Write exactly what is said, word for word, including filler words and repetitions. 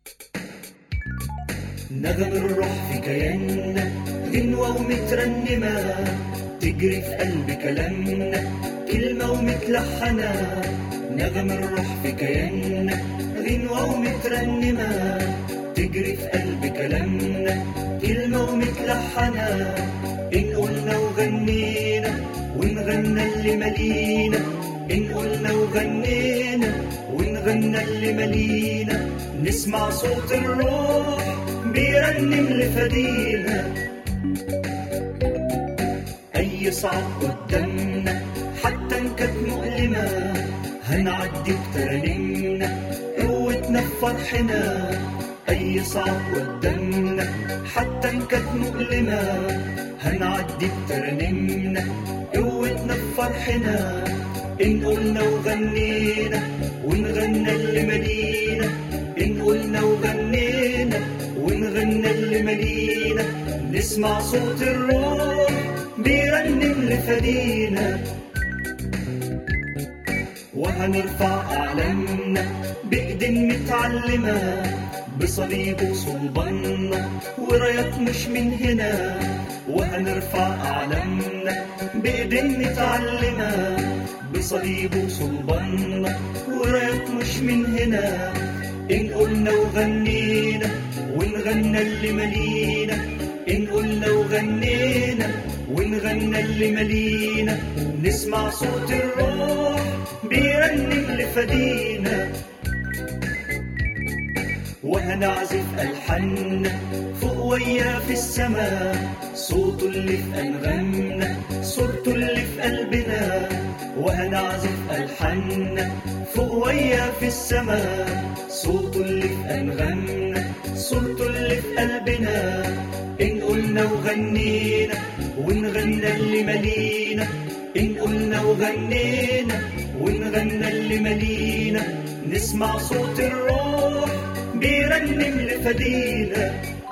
نغم الروح في كياننا غنوة ومترنمة، تجري في قلب كلامنا كلمة ومتلحنة. نغم الروح في كياننا غنوة ومترنمة، تجري في قلب كلامنا كلمة ومتلحنة. إن قلنا وغنينا ونغنى اللي مالينا، إن قلنا وغنينا ونغنى اللي مالينا، نسمع صوت الروح بيرنم لفدينا. أي صعب قدامنا حتى إن كانت مؤلمة، هنعدي بترنمنا قوتنا في فرحنا. أي صعب قدامنا حتى إن كانت مؤلمة، هنعدي بترنمنا قوتنا في فرحنا. إن قلنا وغنينا ونغنى اللي مالينا، إن قلنا وغنينا ونغنى اللي مالينا، نسمع صوت الروح بيرنم لفدينا. وهنرفع أعلامنا بإيدين متعلمة، بصليب وصلبنا ورايات مش من هنا. وهنرفع أعلامنا بإيدين متعلمة، بصليب وصلبنا ورايات مش من هنا. إن قلنا وغنينا ونغنى اللي مالينا، إن قلنا وغنينا ونغنى اللي مالينا، نسمع صوت الروح بيرنم لفدينا. وهنعزف ألحاننا فوق ويا في السماء، صوته اللي في أنغامنا صورته اللي في قلبنا. وهنعزف ألحاننا فوق ويا في السماء، صوته اللي في أنغامنا صورته اللي في قلبنا. إن قلنا وغنينا ونغنى اللي مالينا، إن قلنا وغنينا ونغنى اللي مالينا، نسمع صوت الروح بيرنم لفدينا.